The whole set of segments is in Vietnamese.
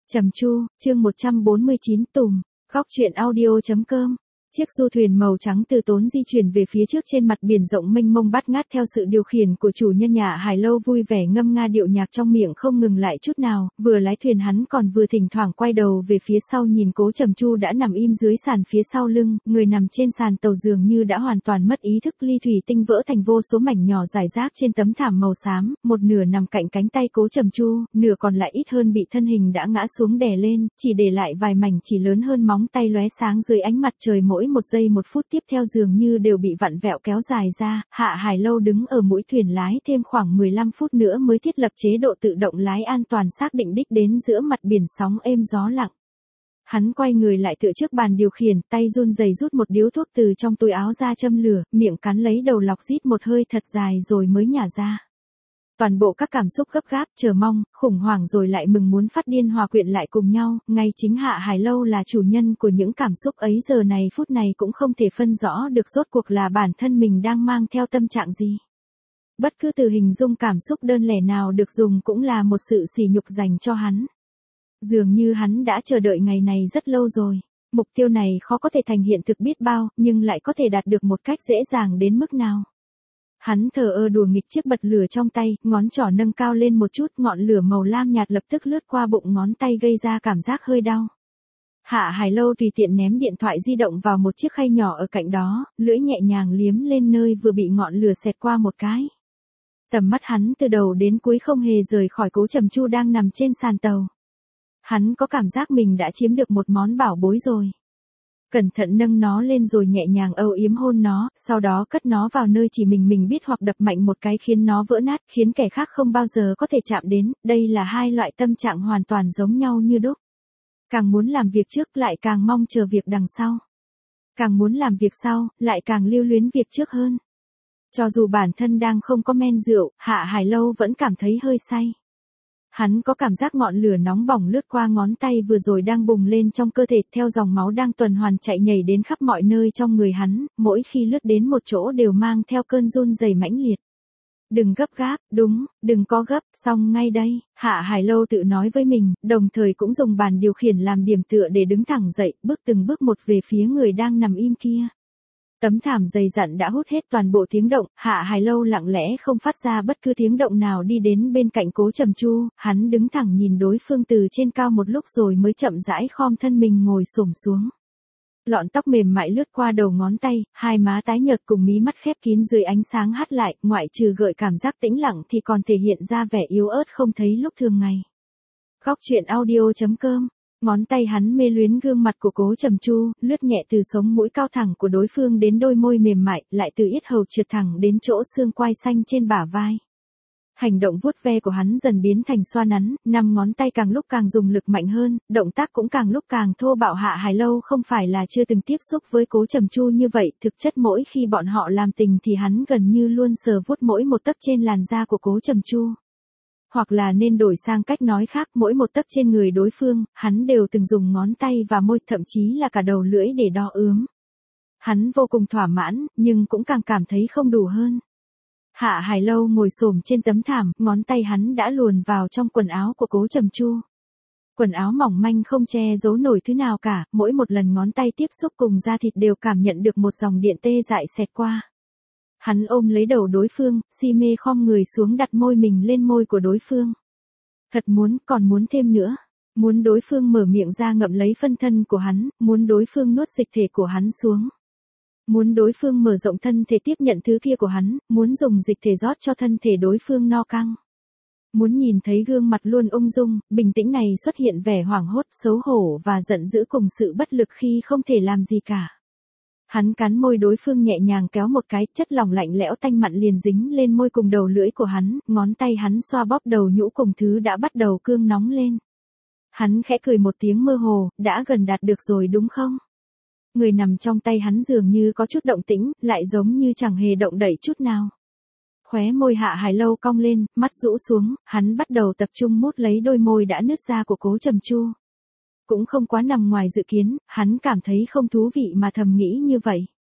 Trầm Chu, chương 149 Tùm, góc truyện audio.com. Chiếc du thuyền màu trắng từ tốn di chuyển về phía trước trên mặt biển rộng mênh mông bát ngát theo sự điều khiển của chủ nhân nhà Hải Lâu vui vẻ ngâm nga điệu nhạc trong miệng không ngừng lại chút nào, vừa lái thuyền hắn còn vừa thỉnh thoảng quay đầu về phía sau nhìn Cố Trầm Chu đã nằm im dưới sàn phía sau lưng, người nằm trên sàn tàu dường như đã hoàn toàn mất ý thức, ly thủy tinh vỡ thành vô số mảnh nhỏ rải rác trên tấm thảm màu xám, một nửa nằm cạnh cánh tay Cố Trầm Chu, nửa còn lại ít hơn bị thân hình đã ngã xuống đè lên, chỉ để lại vài mảnh chỉ lớn hơn móng tay lóe sáng dưới ánh mặt trời mỗi một giây một phút tiếp theo dường như đều bị vặn vẹo kéo dài ra. Hạ Hải Lâu đứng ở mũi thuyền lái thêm khoảng 15 phút nữa mới thiết lập chế độ tự động lái an toàn xác định đích đến giữa mặt biển sóng êm gió lặng. Hắn quay người lại tựa trước bàn điều khiển, tay run rẩy rút một điếu thuốc từ trong túi áo ra châm lửa, miệng cắn lấy đầu lọc rít một hơi thật dài rồi mới nhả ra. Toàn bộ các cảm xúc gấp gáp, chờ mong, khủng hoảng rồi lại mừng muốn phát điên hòa quyện lại cùng nhau, ngay chính Hạ Hải Lâu là chủ nhân của những cảm xúc ấy giờ này phút này cũng không thể phân rõ được rốt cuộc là bản thân mình đang mang theo tâm trạng gì. Bất cứ từ hình dung cảm xúc đơn lẻ nào được dùng cũng là một sự sỉ nhục dành cho hắn. Dường như hắn đã chờ đợi ngày này rất lâu rồi. Mục tiêu này khó có thể thành hiện thực biết bao, nhưng lại có thể đạt được một cách dễ dàng đến mức nào. Hắn thờ ơ đùa nghịch chiếc bật lửa trong tay, ngón trỏ nâng cao lên một chút, ngọn lửa màu lam nhạt lập tức lướt qua bụng ngón tay gây ra cảm giác hơi đau. Hạ Hải Lâu tùy tiện ném điện thoại di động vào một chiếc khay nhỏ ở cạnh đó, lưỡi nhẹ nhàng liếm lên nơi vừa bị ngọn lửa xẹt qua một cái. Tầm mắt hắn từ đầu đến cuối không hề rời khỏi Cố Trầm Chu đang nằm trên sàn tàu. Hắn có cảm giác mình đã chiếm được một món bảo bối rồi. Cẩn thận nâng nó lên rồi nhẹ nhàng âu yếm hôn nó, sau đó cất nó vào nơi chỉ mình biết hoặc đập mạnh một cái khiến nó vỡ nát, khiến kẻ khác không bao giờ có thể chạm đến. Đây là hai loại tâm trạng hoàn toàn giống nhau như đúc. Càng muốn làm việc trước lại càng mong chờ việc đằng sau. Càng muốn làm việc sau, lại càng lưu luyến việc trước hơn. Cho dù bản thân đang không có men rượu, Hạ Hải Lâu vẫn cảm thấy hơi say. Hắn có cảm giác ngọn lửa nóng bỏng lướt qua ngón tay vừa rồi đang bùng lên trong cơ thể theo dòng máu đang tuần hoàn chạy nhảy đến khắp mọi nơi trong người hắn, mỗi khi lướt đến một chỗ đều mang theo cơn run rẩy mãnh liệt. Đừng gấp gáp, đúng, đừng có gấp, xong ngay đây, Hạ Hải Lâu tự nói với mình, đồng thời cũng dùng bàn điều khiển làm điểm tựa để đứng thẳng dậy, bước từng bước một về phía người đang nằm im kia. Tấm thảm dày dặn đã hút hết toàn bộ tiếng động, Hạ Hải Lâu lặng lẽ không phát ra bất cứ tiếng động nào đi đến bên cạnh Cố Trầm Chu, hắn đứng thẳng nhìn đối phương từ trên cao một lúc rồi mới chậm rãi khom thân mình ngồi xổm xuống. Lọn tóc mềm mại lướt qua đầu ngón tay, hai má tái nhợt cùng mí mắt khép kín dưới ánh sáng hắt lại, ngoại trừ gợi cảm giác tĩnh lặng thì còn thể hiện ra vẻ yếu ớt không thấy lúc thường ngày. Góc truyện audio.com. Ngón tay hắn mê luyến gương mặt của Cố Trầm Chu, lướt nhẹ từ sống mũi cao thẳng của đối phương đến đôi môi mềm mại, lại từ yết hầu trượt thẳng đến chỗ xương quai xanh trên bả vai. Hành động vuốt ve của hắn dần biến thành xoa nắn, năm ngón tay càng lúc càng dùng lực mạnh hơn, động tác cũng càng lúc càng thô bạo. Hạ Hải Lâu không phải là chưa từng tiếp xúc với Cố Trầm Chu như vậy, thực chất mỗi khi bọn họ làm tình thì hắn gần như luôn sờ vuốt mỗi một tấc trên làn da của Cố Trầm Chu. Hoặc là nên đổi sang cách nói khác, mỗi một tấc trên người đối phương, hắn đều từng dùng ngón tay và môi, thậm chí là cả đầu lưỡi để đo ướm. Hắn vô cùng thỏa mãn, nhưng cũng càng cảm thấy không đủ hơn. Hạ Hải Lâu ngồi xổm trên tấm thảm, ngón tay hắn đã luồn vào trong quần áo của Cố Trầm Chu. Quần áo mỏng manh không che giấu nổi thứ nào cả, mỗi một lần ngón tay tiếp xúc cùng da thịt đều cảm nhận được một dòng điện tê dại xẹt qua. Hắn ôm lấy đầu đối phương, si mê khom người xuống đặt môi mình lên môi của đối phương. Thật muốn, còn muốn thêm nữa. Muốn đối phương mở miệng ra ngậm lấy phân thân của hắn, muốn đối phương nuốt dịch thể của hắn xuống. Muốn đối phương mở rộng thân thể tiếp nhận thứ kia của hắn, muốn dùng dịch thể rót cho thân thể đối phương no căng. Muốn nhìn thấy gương mặt luôn ung dung, bình tĩnh này xuất hiện vẻ hoảng hốt, xấu hổ và giận dữ cùng sự bất lực khi không thể làm gì cả. Hắn cắn môi đối phương nhẹ nhàng kéo một cái, chất lỏng lạnh lẽo tanh mặn liền dính lên môi cùng đầu lưỡi của hắn, ngón tay hắn xoa bóp đầu nhũ cùng thứ đã bắt đầu cương nóng lên. Hắn khẽ cười một tiếng mơ hồ, đã gần đạt được rồi đúng không? Người nằm trong tay hắn dường như có chút động tĩnh, lại giống như chẳng hề động đậy chút nào. Khóe môi Hạ Hải Lâu cong lên, mắt rũ xuống, hắn bắt đầu tập trung mút lấy đôi môi đã nứt ra của Cố Trầm Chu. Cũng không quá nằm ngoài dự kiến, hắn cảm thấy không thú vị mà thầm nghĩ như vậy.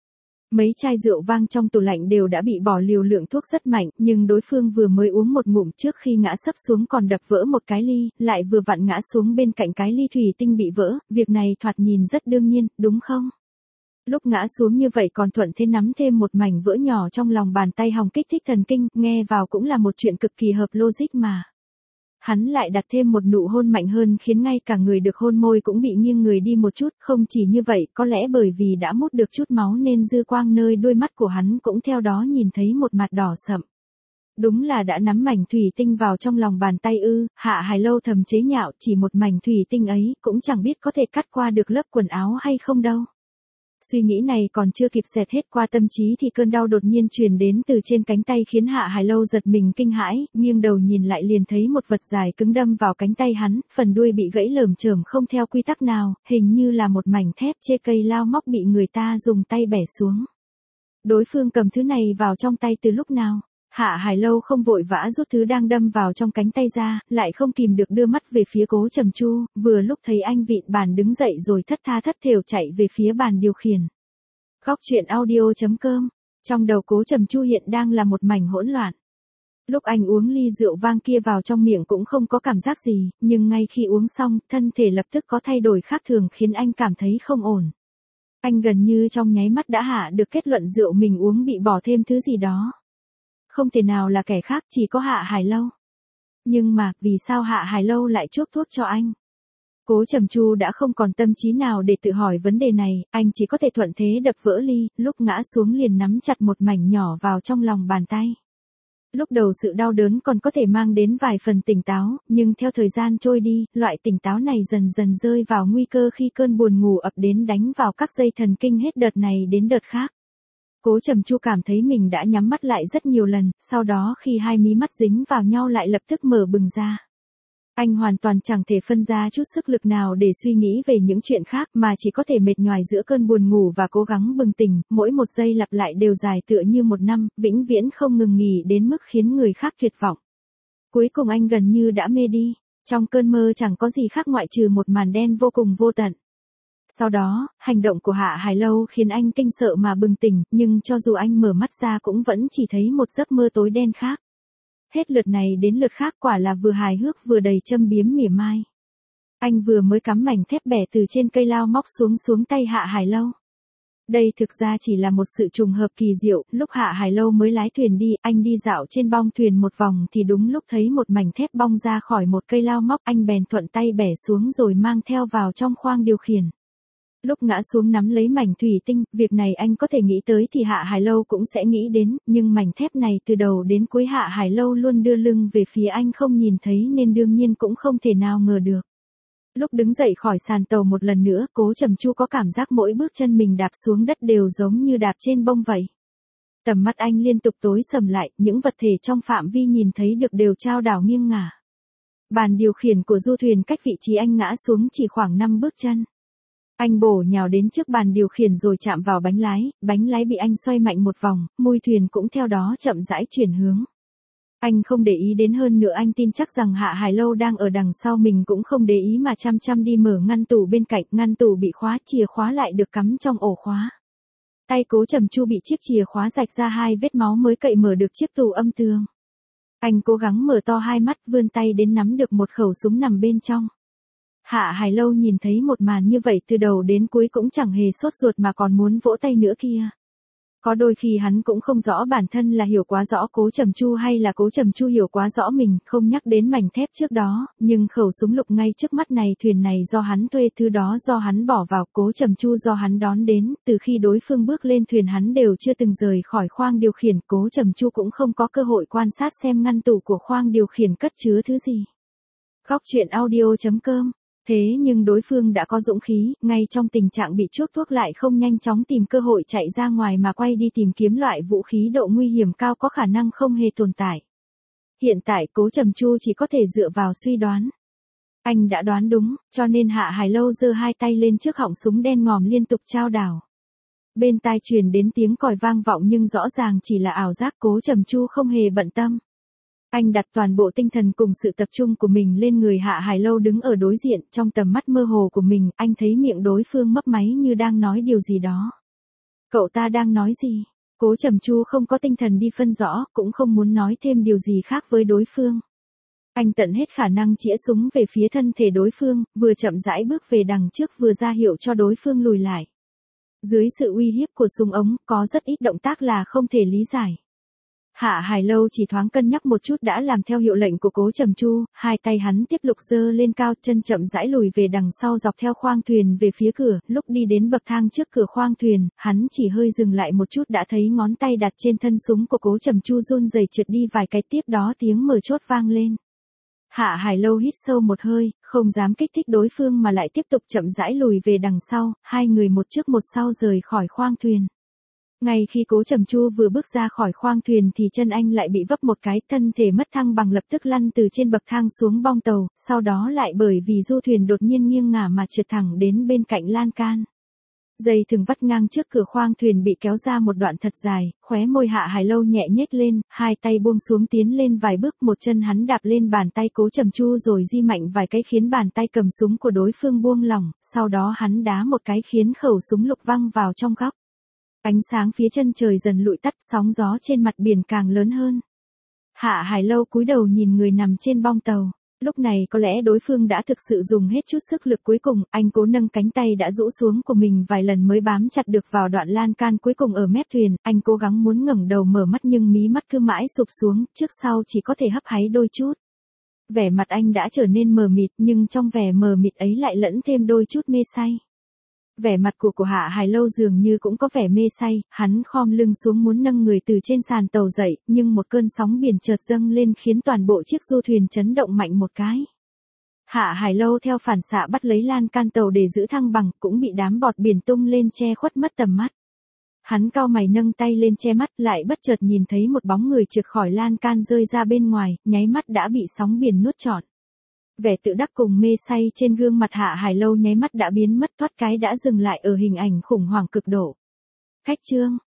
Mấy chai rượu vang trong tủ lạnh đều đã bị bỏ liều lượng thuốc rất mạnh, nhưng đối phương vừa mới uống một ngụm trước khi ngã sấp xuống còn đập vỡ một cái ly, lại vừa vặn ngã xuống bên cạnh cái ly thủy tinh bị vỡ, việc này thoạt nhìn rất đương nhiên, đúng không? Lúc ngã xuống như vậy còn thuận thế nắm thêm một mảnh vỡ nhỏ trong lòng bàn tay hòng kích thích thần kinh, nghe vào cũng là một chuyện cực kỳ hợp logic mà. Hắn lại đặt thêm một nụ hôn mạnh hơn khiến ngay cả người được hôn môi cũng bị nghiêng người đi một chút, không chỉ như vậy, có lẽ bởi vì đã mút được chút máu nên dư quang nơi đôi mắt của hắn cũng theo đó nhìn thấy một mặt đỏ sậm. Đúng là đã nắm mảnh thủy tinh vào trong lòng bàn tay ư, Hạ Hải Lâu thầm chế nhạo, chỉ một mảnh thủy tinh ấy cũng chẳng biết có thể cắt qua được lớp quần áo hay không đâu. Suy nghĩ này còn chưa kịp xẹt hết qua tâm trí thì cơn đau đột nhiên truyền đến từ trên cánh tay khiến Hạ Hải Lâu giật mình kinh hãi, nghiêng đầu nhìn lại liền thấy một vật dài cứng đâm vào cánh tay hắn, phần đuôi bị gãy lởm chởm không theo quy tắc nào, hình như là một mảnh thép chê cây lao móc bị người ta dùng tay bẻ xuống. Đối phương cầm thứ này vào trong tay từ lúc nào? Hạ Hải Lâu không vội vã rút thứ đang đâm vào trong cánh tay ra, lại không kìm được đưa mắt về phía Cố Trầm Chu, vừa lúc thấy anh vịn bàn đứng dậy rồi thất tha thất thểu chạy về phía bàn điều khiển. Góc truyện audio.com. Trong đầu Cố Trầm Chu hiện đang là một mảnh hỗn loạn. Lúc anh uống ly rượu vang kia vào trong miệng cũng không có cảm giác gì, nhưng ngay khi uống xong, thân thể lập tức có thay đổi khác thường khiến anh cảm thấy không ổn. Anh gần như trong nháy mắt đã hạ được kết luận rượu mình uống bị bỏ thêm thứ gì đó. Không thể nào là kẻ khác, chỉ có Hạ Hải Lâu. Nhưng mà, vì sao Hạ Hải Lâu lại chuốc thuốc cho anh? Cố Trầm Chu đã không còn tâm trí nào để tự hỏi vấn đề này, anh chỉ có thể thuận thế đập vỡ ly, lúc ngã xuống liền nắm chặt một mảnh nhỏ vào trong lòng bàn tay. Lúc đầu sự đau đớn còn có thể mang đến vài phần tỉnh táo, nhưng theo thời gian trôi đi, loại tỉnh táo này dần dần rơi vào nguy cơ khi cơn buồn ngủ ập đến đánh vào các dây thần kinh hết đợt này đến đợt khác. Cố Trầm Chu cảm thấy mình đã nhắm mắt lại rất nhiều lần, sau đó khi hai mí mắt dính vào nhau lại lập tức mở bừng ra. Anh hoàn toàn chẳng thể phân ra chút sức lực nào để suy nghĩ về những chuyện khác mà chỉ có thể mệt nhoài giữa cơn buồn ngủ và cố gắng bừng tỉnh, mỗi một giây lặp lại đều dài tựa như một năm, vĩnh viễn không ngừng nghỉ đến mức khiến người khác tuyệt vọng. Cuối cùng anh gần như đã mê đi, trong cơn mơ chẳng có gì khác ngoại trừ một màn đen vô cùng vô tận. Sau đó, hành động của Hạ Hải Lâu khiến anh kinh sợ mà bừng tỉnh, nhưng cho dù anh mở mắt ra cũng vẫn chỉ thấy một giấc mơ tối đen khác. Hết lượt này đến lượt khác quả là vừa hài hước vừa đầy châm biếm mỉa mai. Anh vừa mới cắm mảnh thép bẻ từ trên cây lao móc xuống tay Hạ Hải Lâu. Đây thực ra chỉ là một sự trùng hợp kỳ diệu, lúc Hạ Hải Lâu mới lái thuyền đi, anh đi dạo trên bong thuyền một vòng thì đúng lúc thấy một mảnh thép bong ra khỏi một cây lao móc, anh bèn thuận tay bẻ xuống rồi mang theo vào trong khoang điều khiển. Lúc ngã xuống nắm lấy mảnh thủy tinh, việc này anh có thể nghĩ tới thì Hạ Hải Lâu cũng sẽ nghĩ đến, nhưng mảnh thép này từ đầu đến cuối Hạ Hải Lâu luôn đưa lưng về phía anh không nhìn thấy nên đương nhiên cũng không thể nào ngờ được. Lúc đứng dậy khỏi sàn tàu một lần nữa, Cố Trầm Chu có cảm giác mỗi bước chân mình đạp xuống đất đều giống như đạp trên bông vậy. Tầm mắt anh liên tục tối sầm lại, những vật thể trong phạm vi nhìn thấy được đều chao đảo nghiêng ngả. Bàn điều khiển của du thuyền cách vị trí anh ngã xuống chỉ khoảng 5 bước chân. Anh bổ nhào đến trước bàn điều khiển rồi chạm vào bánh lái bị anh xoay mạnh một vòng, mui thuyền cũng theo đó chậm rãi chuyển hướng. Anh không để ý đến hơn nữa, anh tin chắc rằng Hạ Hải Lâu đang ở đằng sau mình cũng không để ý mà chăm chăm đi mở ngăn tủ bên cạnh, ngăn tủ bị khóa, chìa khóa lại được cắm trong ổ khóa. Tay Cố Trầm Chu bị chiếc chìa khóa rạch ra 2 vết máu mới cậy mở được chiếc tủ âm tường. Anh cố gắng mở to hai mắt, vươn tay đến nắm được một khẩu súng nằm bên trong. Hạ Hải Lâu nhìn thấy một màn như vậy từ đầu đến cuối cũng chẳng hề sốt ruột mà còn muốn vỗ tay nữa kia. Có đôi khi hắn cũng không rõ bản thân là hiểu quá rõ Cố Trầm Chu hay là Cố Trầm Chu hiểu quá rõ mình, không nhắc đến mảnh thép trước đó, nhưng khẩu súng lục ngay trước mắt này, thuyền này do hắn thuê, thứ đó do hắn bỏ vào, Cố Trầm Chu do hắn đón đến, từ khi đối phương bước lên thuyền hắn đều chưa từng rời khỏi khoang điều khiển, Cố Trầm Chu cũng không có cơ hội quan sát xem ngăn tủ của khoang điều khiển cất chứa thứ gì. Góc truyện audio.com. Thế nhưng đối phương đã có dũng khí, ngay trong tình trạng bị chuốc thuốc lại không nhanh chóng tìm cơ hội chạy ra ngoài mà quay đi tìm kiếm loại vũ khí độ nguy hiểm cao có khả năng không hề tồn tại. Hiện tại Cố Trầm Chu chỉ có thể dựa vào suy đoán. Anh đã đoán đúng, cho nên Hạ Hải Lâu giơ hai tay lên trước họng súng đen ngòm liên tục chao đảo. Bên tai truyền đến tiếng còi vang vọng nhưng rõ ràng chỉ là ảo giác, Cố Trầm Chu không hề bận tâm. Anh đặt toàn bộ tinh thần cùng sự tập trung của mình lên người Hạ Hải Lâu đứng ở đối diện, trong tầm mắt mơ hồ của mình, anh thấy miệng đối phương mấp máy như đang nói điều gì đó. Cậu ta đang nói gì? Cố Trầm Chu không có tinh thần đi phân rõ, cũng không muốn nói thêm điều gì khác với đối phương. Anh tận hết khả năng chĩa súng về phía thân thể đối phương, vừa chậm rãi bước về đằng trước vừa ra hiệu cho đối phương lùi lại. Dưới sự uy hiếp của súng ống, có rất ít động tác là không thể lý giải. Hạ Hải Lâu chỉ thoáng cân nhắc một chút đã làm theo hiệu lệnh của Cố Trầm Chu, hai tay hắn tiếp tục giơ lên cao, chân chậm rãi lùi về đằng sau dọc theo khoang thuyền về phía cửa, lúc đi đến bậc thang trước cửa khoang thuyền, hắn chỉ hơi dừng lại một chút đã thấy ngón tay đặt trên thân súng của Cố Trầm Chu run rẩy trượt đi vài cái, tiếp đó tiếng mở chốt vang lên. Hạ Hải Lâu hít sâu một hơi, không dám kích thích đối phương mà lại tiếp tục chậm rãi lùi về đằng sau, hai người một trước một sau rời khỏi khoang thuyền. Ngay khi Cố Trầm Chu vừa bước ra khỏi khoang thuyền thì chân anh lại bị vấp một cái, thân thể mất thăng bằng lập tức lăn từ trên bậc thang xuống bong tàu, sau đó lại bởi vì du thuyền đột nhiên nghiêng ngả mà trượt thẳng đến bên cạnh lan can. Dây thừng vắt ngang trước cửa khoang thuyền bị kéo ra một đoạn thật dài, khóe môi Hạ Hải Lâu nhẹ nhếch lên, hai tay buông xuống tiến lên vài bước, một chân hắn đạp lên bàn tay Cố Trầm Chu rồi di mạnh vài cái khiến bàn tay cầm súng của đối phương buông lỏng, sau đó hắn đá một cái khiến khẩu súng lục văng vào trong góc. Ánh sáng phía chân trời dần lụi tắt, sóng gió trên mặt biển càng lớn hơn. Hạ Hải Lâu cúi đầu nhìn người nằm trên bong tàu. Lúc này có lẽ đối phương đã thực sự dùng hết chút sức lực cuối cùng, anh cố nâng cánh tay đã rũ xuống của mình vài lần mới bám chặt được vào đoạn lan can cuối cùng ở mép thuyền, anh cố gắng muốn ngẩng đầu mở mắt nhưng mí mắt cứ mãi sụp xuống, trước sau chỉ có thể hấp háy đôi chút. Vẻ mặt anh đã trở nên mờ mịt nhưng trong vẻ mờ mịt ấy lại lẫn thêm đôi chút mê say. Vẻ mặt của Hạ Hải Lâu dường như cũng có vẻ mê say, hắn khom lưng xuống muốn nâng người từ trên sàn tàu dậy, nhưng một cơn sóng biển chợt dâng lên khiến toàn bộ chiếc du thuyền chấn động mạnh một cái. Hạ Hải Lâu theo phản xạ bắt lấy lan can tàu để giữ thăng bằng, cũng bị đám bọt biển tung lên che khuất mất tầm mắt. Hắn cau mày nâng tay lên che mắt, lại bất chợt nhìn thấy một bóng người trượt khỏi lan can rơi ra bên ngoài, nháy mắt đã bị sóng biển nuốt trọn. Vẻ tự đắc cùng mê say trên gương mặt Hạ Hải Lâu nháy mắt đã biến mất, thoát cái đã dừng lại ở hình ảnh khủng hoảng cực độ. Khách chương